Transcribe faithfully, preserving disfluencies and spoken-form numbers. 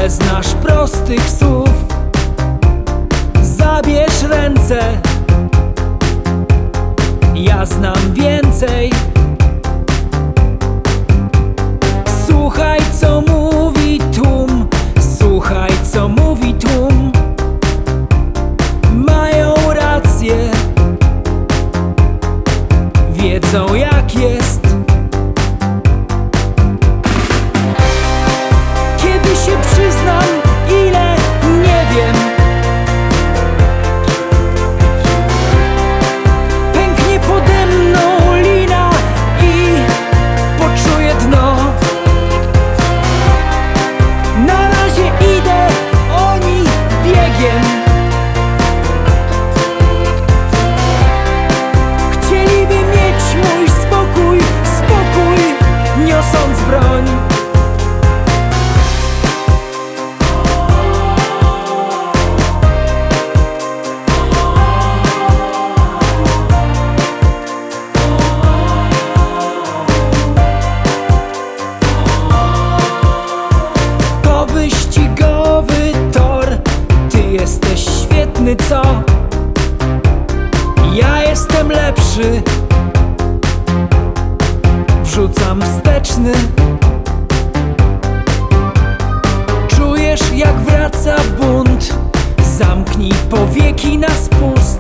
Nie znasz prostych słów. Zabierz ręce, ja znam więcej. Słuchaj, co mówi tłum, słuchaj, co mówi tłum. Mają rację, wiedzą jak jest. Kiedy się przyznam, ile nie wiem, pęknie pode mną lina i poczuję dno. Na razie idę, oni biegiem. Chcieliby mieć mój spokój, spokój, niosąc broń. To wyścigowy tor, ty jesteś świetny, co? Ja jestem lepszy, wrzucam wsteczny. Czujesz jak wraca bunt, zamknij powieki na spust.